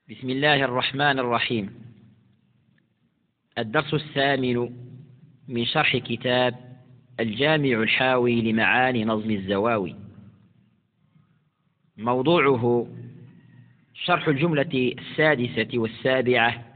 بسم الله الرحمن الرحيم. الدرس الثامن من شرح كتاب الجامع الحاوي لمعاني نظم الزواوي. موضوعه شرح الجملة السادسة والسابعة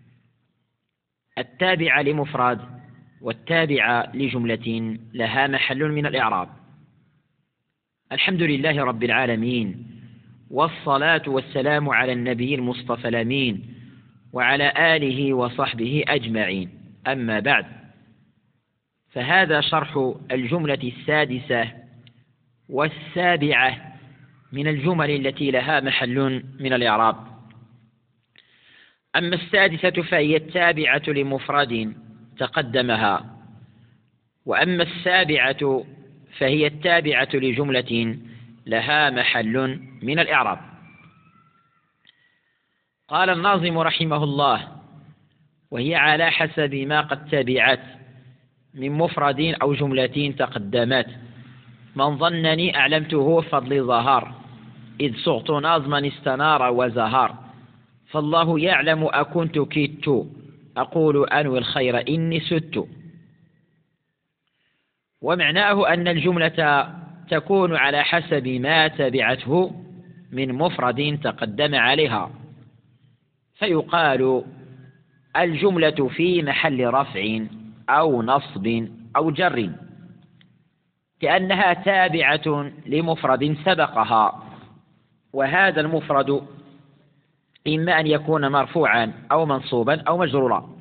التابعة لمفرد والتابعة لجملة لها محل من الإعراب. الحمد لله رب العالمين، والصلاة والسلام على النبي المصطفى الأمين وعلى آله وصحبه أجمعين. أما بعد، فهذا شرح الجملة السادسة والسابعة من الجمل التي لها محل من الإعراب. أما السادسة فهي التابعة لمفرد تقدمها، وأما السابعة فهي التابعة لجملة لها محل من الإعراب. قال الناظم رحمه الله: وهي على حسب ما قد تبعت من مفرد أو جملة تقدمت، من ظنني أعلمته فضل ظهر، إذ صغت ناظما استنار وزهر، فالله يعلم أكنت كدت، أقول أنوي الخير إني سدت. ومعناه أن الجملة تكون على حسب ما تبعته من مفرد تقدم عليها، فيقال الجملة في محل رفع أو نصب أو جر، كأنها تابعة لمفرد سبقها، وهذا المفرد إما أن يكون مرفوعا أو منصوبا أو مجرورا،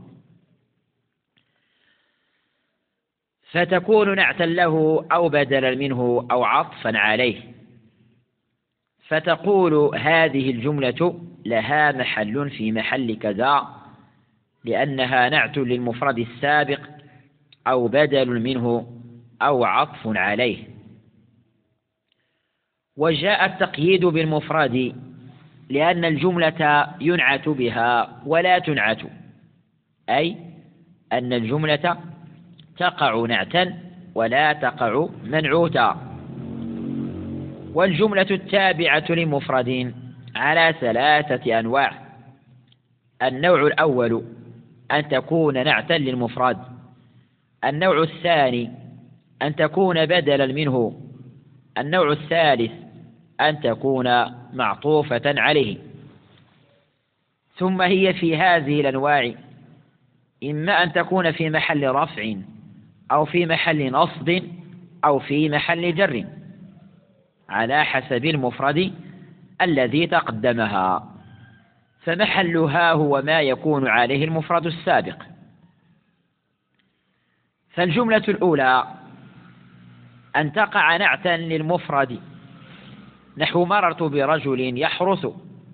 فتكون نعتا له أو بدلا منه أو عطفا عليه، فتقول هذه الجملة لها محل في محل كذا، لأنها نعت للمفرد السابق أو بدل منه أو عطف عليه. وجاء التقييد بالمفرد لأن الجملة ينعت بها ولا تنعت، أي أن الجملة تقع نعتا ولا تقع منعوتا. والجملة التابعة لمفرد على ثلاثة أنواع: النوع الأول أن تكون نعتا للمفرد، النوع الثاني أن تكون بدلا منه، النوع الثالث أن تكون معطوفة عليه. ثم هي في هذه الأنواع إما أن تكون في محل رفع أو في محل نصب أو في محل جر، على حسب المفرد الذي تقدمها، فمحلها هو ما يكون عليه المفرد السابق. فالجملة الأولى أن تقع نعتا للمفرد، نحو مررت برجل يحرث.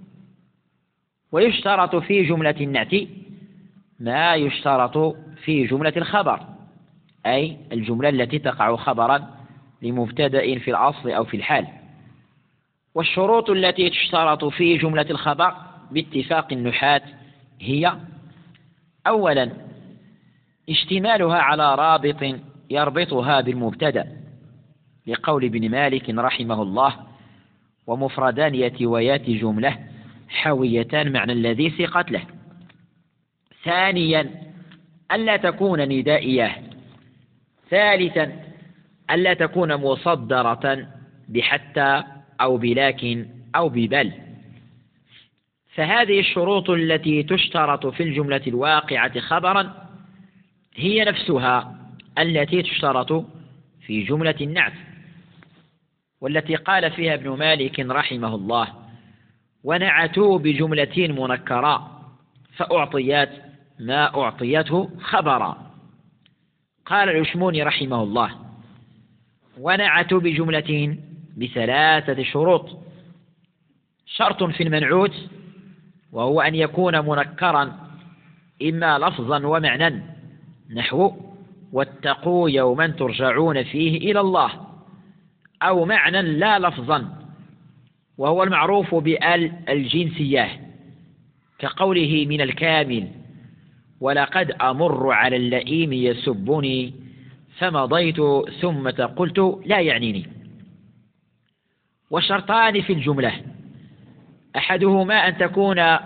ويشترط في جملة النعت ما يشترط في جملة الخبر، أي الجملة التي تقع خبرا لمبتدأ في الأصل أو في الحال. والشروط التي تشترط في جملة الخبر باتفاق النحاة هي: أولا اشتمالها على رابط يربطها بالمبتدأ، لقول ابن مالك رحمه الله: ومفردان يتويات جملة حويتان معنى الذي سقت له. ثانيا ألا تكون ندائية. ثالثا ألا تكون مصدرة بحتى أو بلكن أو ببل. فهذه الشروط التي تشترط في الجملة الواقعة خبرا هي نفسها التي تشترط في جملة النعت، والتي قال فيها ابن مالك رحمه الله: ونعتوا بجملة منكرة فأعطيت ما أعطيته خبرا. قال العشموني رحمه الله: ونعتوا بجملة بثلاثة شروط: شرط في المنعوت، وهو أن يكون منكرا إما لفظا ومعنى، نحو واتقوا يوما ترجعون فيه إلى الله، أو معنى لا لفظا، وهو المعروف بال الجنسية، كقوله من الكامل: ولقد أمر على اللئيم يسبني فمضيت ثم قلت لا يعنيني. والشرطان في الجملة: أحدهما أن تكون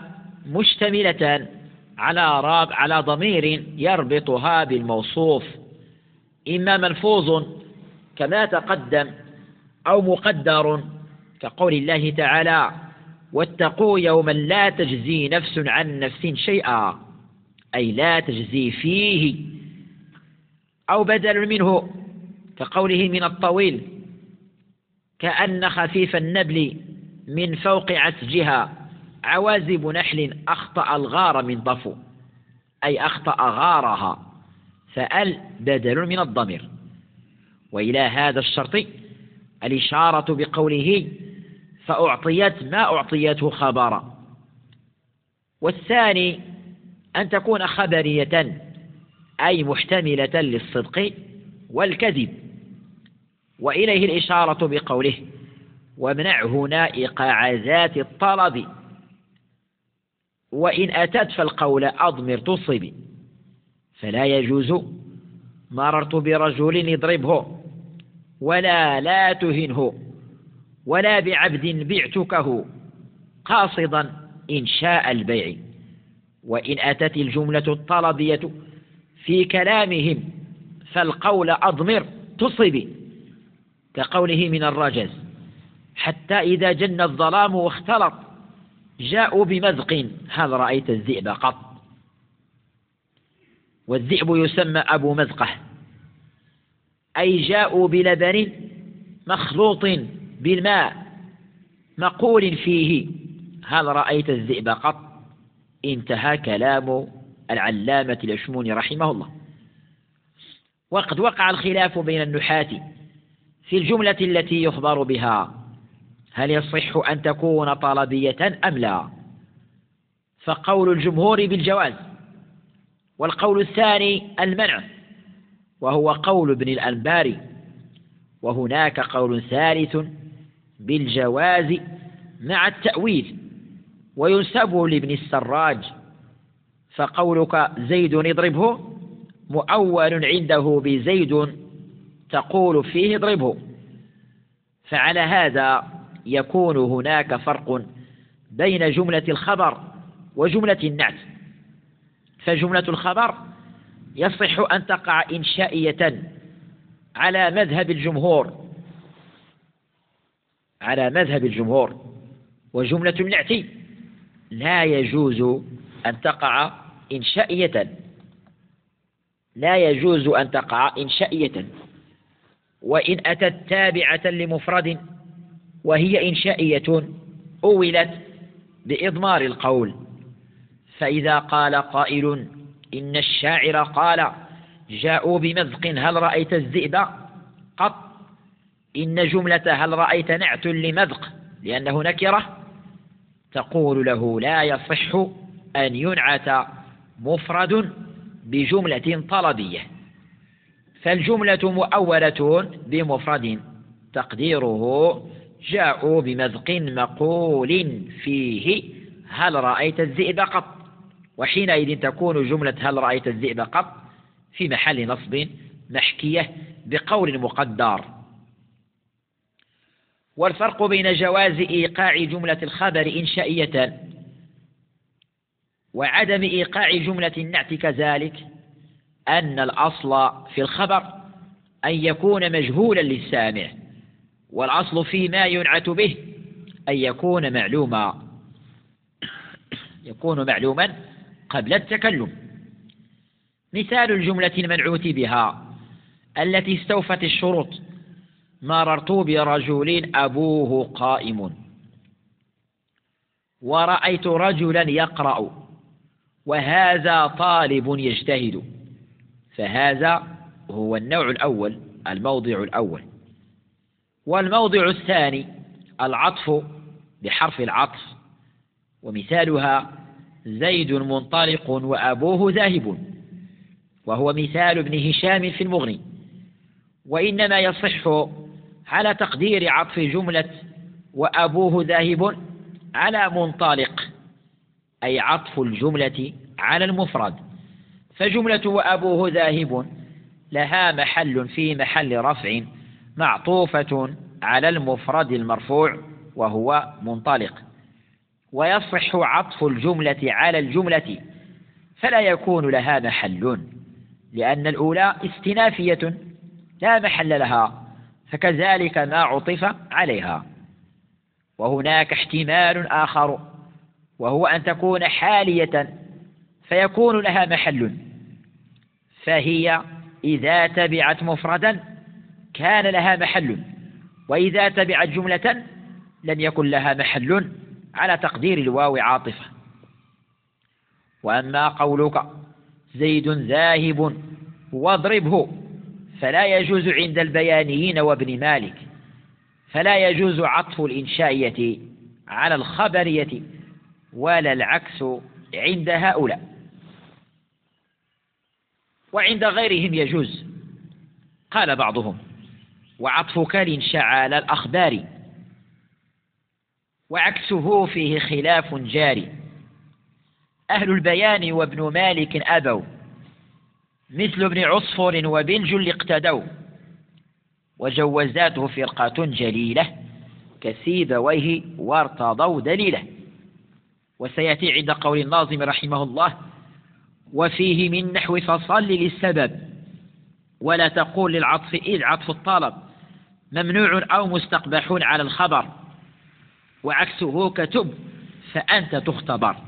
مشتملة على ضمير يربطها بالموصوف، إما ملفوظ كما تقدم أو مقدر كقول الله تعالى: واتقوا يوما لا تجزي نفس عن نفس شيئا، أي لا تجزي فيه، أو بدل منه كقوله من الطويل: كأن خفيف النبل من فوق عسجها عوازب نحل أخطأ الغار من ضفو، أي أخطأ غارها، فأل بدل من الضمير. وإلى هذا الشرط الإشارة بقوله: فأعطيت ما أعطيته خبرا. والثاني أن تكون خبرية، أي محتملة للصدق والكذب. وإليه الإشارة بقوله: وامنع هنا إيقاع ذات الطلب، وإن أتت فالقول أضمر تصب، فلا يجوز مررت برجل اضربه، ولا لا تهنه، ولا بعبد بعتكه قاصدا إنشاء البيع. وإن أتت الجملة الطلبية في كلامهم فالقول أضمر تصب، كقوله من الرجز: حتى إذا جن الظلام واختلط جاءوا بمذق هل رأيت الذئب قط. والذئب يسمى أبو مذقة، أي جاءوا بلبن مخلوط بالماء مقول فيه هل رأيت الذئب قط. انتهى كلام العلامة الأشموني رحمه الله. وقد وقع الخلاف بين النحاة في الجملة التي يخبر بها، هل يصح أن تكون طلبية أم لا؟ فقول الجمهور بالجواز، والقول الثاني المنع، وهو قول ابن الأنباري. وهناك قول ثالث بالجواز مع التأويل، وينسب لابن السراج، فقولك زيد اضربه مؤول عنده بزيد تقول فيه اضربه. فعلى هذا يكون هناك فرق بين جملة الخبر وجملة النعت. فجملة الخبر يصح أن تقع إنشائية على مذهب الجمهور، وجملة النعت لا يجوز أن تقع إنشائية، وإن أتت تابعة لمفرد وهي إنشائية أولت بإضمار القول. فإذا قال قائل إن الشاعر قال جاءوا بمذق هل رأيت الذئب قط، إن جملة هل رأيت نعت لمذق لأنه نكرة، تقول له لا يصح أن ينعت مفرد بجملة طلبية، فالجملة مؤولة بمفرد تقديره جاءوا بمذق مقول فيه هل رأيت الذئب قط، وحينئذ تكون جملة هل رأيت الذئب قط في محل نصب محكية بقول مقدر. والفرق بين جواز إيقاع جملة الخبر إنشائية وعدم إيقاع جملة النعت كذلك أن الأصل في الخبر أن يكون مجهولا للسامع، والأصل فيما ينعت به أن يكون معلوما قبل التكلم. مثال الجملة المنعوت بها التي استوفت الشروط: مررت برجل أبوه قائم، ورأيت رجلا يقرأ، وهذا طالب يجتهد. فهذا هو النوع الأول، الموضع الأول. والموضع الثاني العطف بحرف العطف، ومثالها زيد منطلق وأبوه ذاهب، وهو مثال ابن هشام في المغني. وإنما يصح على تقدير عطف جملة وأبوه ذاهب على منطلق، أي عطف الجملة على المفرد، فجملة وأبوه ذاهب لها محل في محل رفع معطوفة على المفرد المرفوع وهو منطلق. ويصح عطف الجملة على الجملة فلا يكون لها محل، لأن الأولى استنافية لا محل لها، فكذلك ما عطف عليها. وهناك احتمال آخر، وهو أن تكون حالية فيكون لها محل، فهي إذا تبعت مفردا كان لها محل، وإذا تبعت جملة لم يكن لها محل على تقدير الواو عاطفة. وأما قولك زيد ذاهب واضربه فلا يجوز عند البيانيين وابن مالك، فلا يجوز عطف الإنشائية على الخبرية ولا العكس عند هؤلاء. وعند غيرهم يجوز. قال بعضهم وعطفك الإنشاء على الأخبار وعكسه فيه خلاف جاري. أهل البيان وابن مالك أبوا، مثل ابن عصفور وبنجل اقتدوا، وجوزاته فرقة جليلة كسيبويه وارتضوا دليله. وسيأتي عند قول الناظم رحمه الله وفيه من نحو فصل للسبب ولا تقول للعطف إذ عطف الطلب ممنوع أو مستقبح على الخبر، وعكسه كتب فأنت تختبر.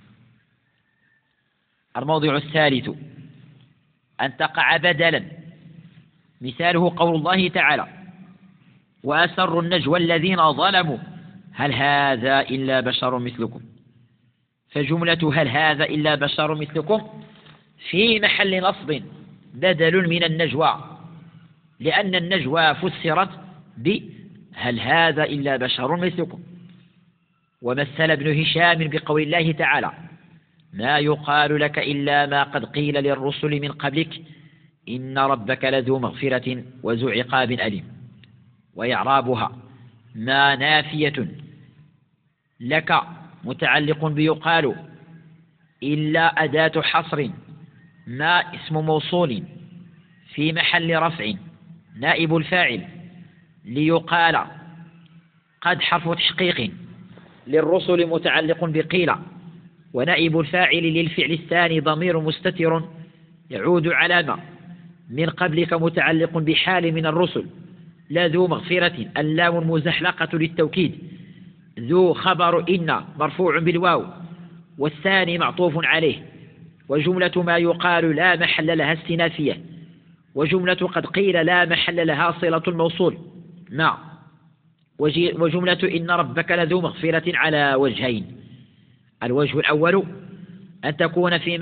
الموضع الثالث أن تقع بدلا، مثاله قول الله تعالى وأسروا النجوى الذين ظلموا هل هذا إلا بشر مثلكم، فجملة هل هذا إلا بشر مثلكم في محل نصب بدل من النجوى، لأن النجوى فسرت بهل هذا إلا بشر مثلكم. ومثل ابن هشام بقول الله تعالى ما يقال لك إلا ما قد قيل للرسل من قبلك إن ربك لذو مغفرة وذو عقاب أليم. وإعرابها ما نافية لك متعلق بيقال إلا أداة حصر ما اسم موصول في محل رفع نائب الفاعل ليقال قد حرف تحقيق للرسل متعلق بقيل، ونائب الفاعل للفعل الثاني ضمير مستتر يعود على ما من قبلك متعلق بحال من الرسل لا ذو مغفرة اللام المزحلقة للتوكيد، ذو خبر إن مرفوع بالواو والثاني معطوف عليه. وجملة ما يقال لا محل لها استنافية، وجملة قد قيل لا محل لها صلة الموصول ما، وجملة إن ربك لذو مغفرة على وجهين. الوجه الأول أن تكون في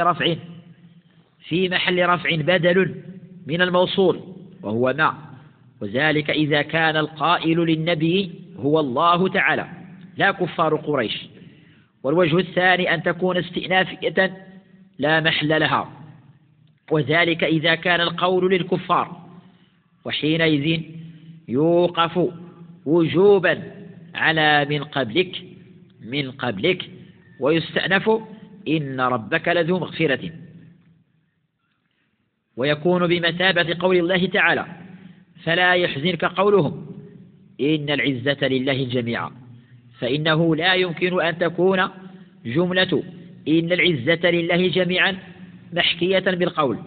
محل رفع بدل من الموصول وهو ما، وذلك إذا كان القائل للنبي هو الله تعالى لا كفار قريش. والوجه الثاني أن تكون استئنافية لا محل لها، وذلك إذا كان القول للكفار، وحينئذ يوقف وجوبا على من قبلك ويستأنف إن ربك لذو مغفرة، ويكون بمثابة قول الله تعالى فلا يحزنك قولهم إن العزة لله جميعا، فإنه لا يمكن أن تكون جملة إن العزة لله جميعا محكية بالقول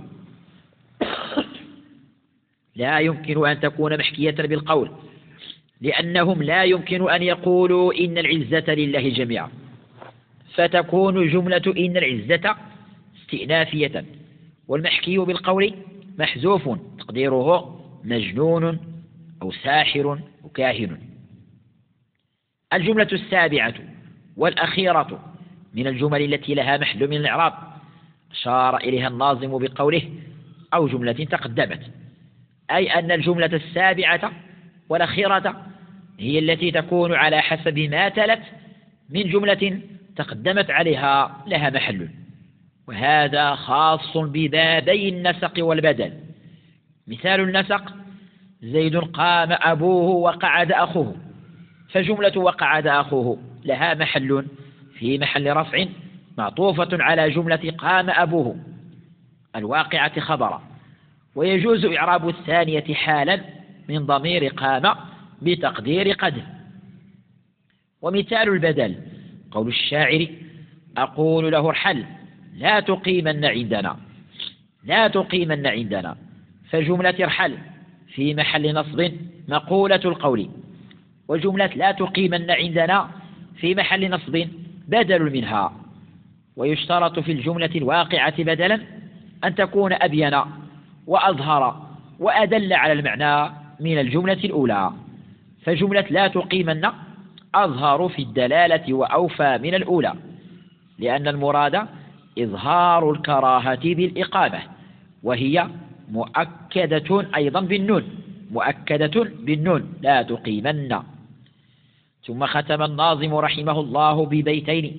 لا يمكن أن تكون محكية بالقول، لأنهم لا يمكن أن يقولوا إن العزة لله جميعا، فتكون جملة إن العزة استئنافية، والمحكي بالقول محذوف تقديره مجنون أو ساحر أو كاهن. الجملة السابعة والأخيرة من الجمل التي لها محل من الإعراب أشار إليها الناظم بقوله أو جملة تقدمت، أي أن الجملة السابعة والأخيرة هي التي تكون على حسب ما تلت من جملة تقدمت عليها لها محل، وهذا خاص ببابي النسق والبدل. مثال النسق زيد قام أبوه وقعد أخوه، فجملة وقعد أخوه لها محل في محل رفع معطوفة على جملة قام أبوه الواقعة خبرا، ويجوز إعراب الثانية حالا من ضمير قام بتقدير قد. ومثال البدل قول الشاعر: أقول له ارحل لا تقيمن عندنا، لا تقيمن عندنا. فجملة ارحل في محل نصب مقولة القول، وجملة لا تقيمن عندنا في محل نصب بدل منها. ويشترط في الجملة الواقعة بدلا أن تكون أبين وأظهر وأدل على المعنى من الجملة الأولى. فجملة لا تقيمن أظهر في الدلالة وأوفى من الأولى، لأن المراد إظهار الكراهة بالإقامة، وهي مؤكدة أيضا بالنون، مؤكدة بالنون لا تقيمن. ثم ختم الناظم رحمه الله ببيتين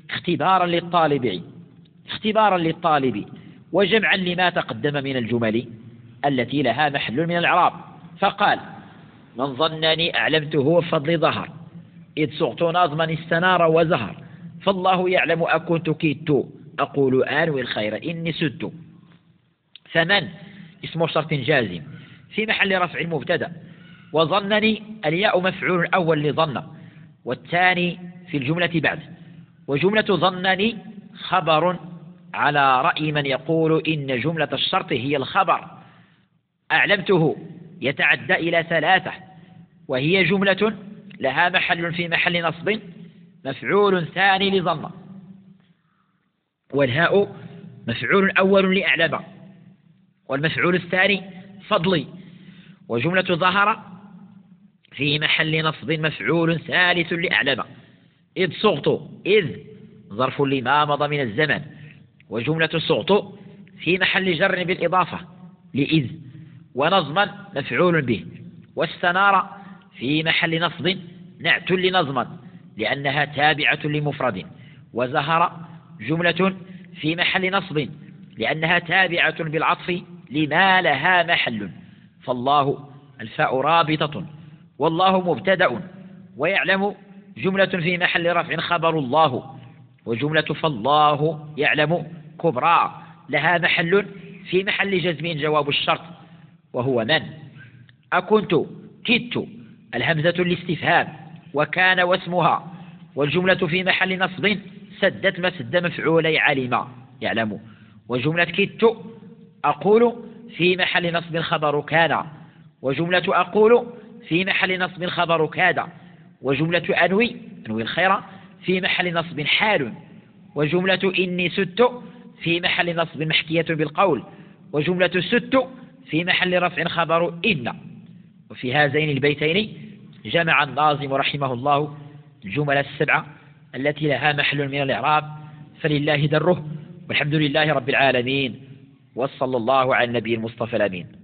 اختبارا للطالب وجمعا لما تقدم من الجمل التي لها محل من الإعراب، فقال: من ظنني أعلمته بفضل ظهر، إذ صغت ناظما استنار وزهر، فالله يعلم أكنت كدت، أقول آنوي الخير إني سدت. فمن اسم شرط جازم في محل رفع مبتدأ، وظنني الياء مفعول أول لظن، والثاني في الجملة بعد. وجملة ظنني خبر على رأي من يقول إن جملة الشرط هي الخبر. أعلمته يتعدى إلى ثلاثة، وهي جملة لها محل في محل نصب مفعول ثاني لظن، والهاء مفعول أول لأعلم، والمفعول الثاني فضلي. وجملة ظهر في محل نصب مفعول ثالث لأعلم، إذ صغت، إذ ظرف لما مضى من الزمن. وجملة صغت في محل جر بالإضافة لإذ، ونظما مفعول به. واستنار في محل نصب نعت لنظما لأنها تابعة لمفرد. وزهر جملة في محل نصب لأنها تابعة بالعطف لما لها محل. فالله الفاء رابطة، والله مبتدأ، ويعلم جملة في محل رفع خبر الله. وجملة فالله يعلم كبرى لها محل في محل جزم جواب الشرط وهو من. أكنت كدت الهمزة الاستفهام وكان واسمها، والجملة في محل نصب سدت مسد مفعولي علم يعلم. وجملة كدت أقول في محل نصب خبر كان، وجملة أقول في محل نصب خبر كاد. وجملة أنوي الخير في محل نصب حال. وجملة إني سدت في محل نصب محكية بالقول. وجملة سدت في محل رفع خبر إن. وفي هذين البيتين جمع الناظم رحمه الله الجمل السبعة التي لها محل من الإعراب، فلله دره، والحمد لله رب العالمين، وصلى الله على النبي المصطفى الأمين.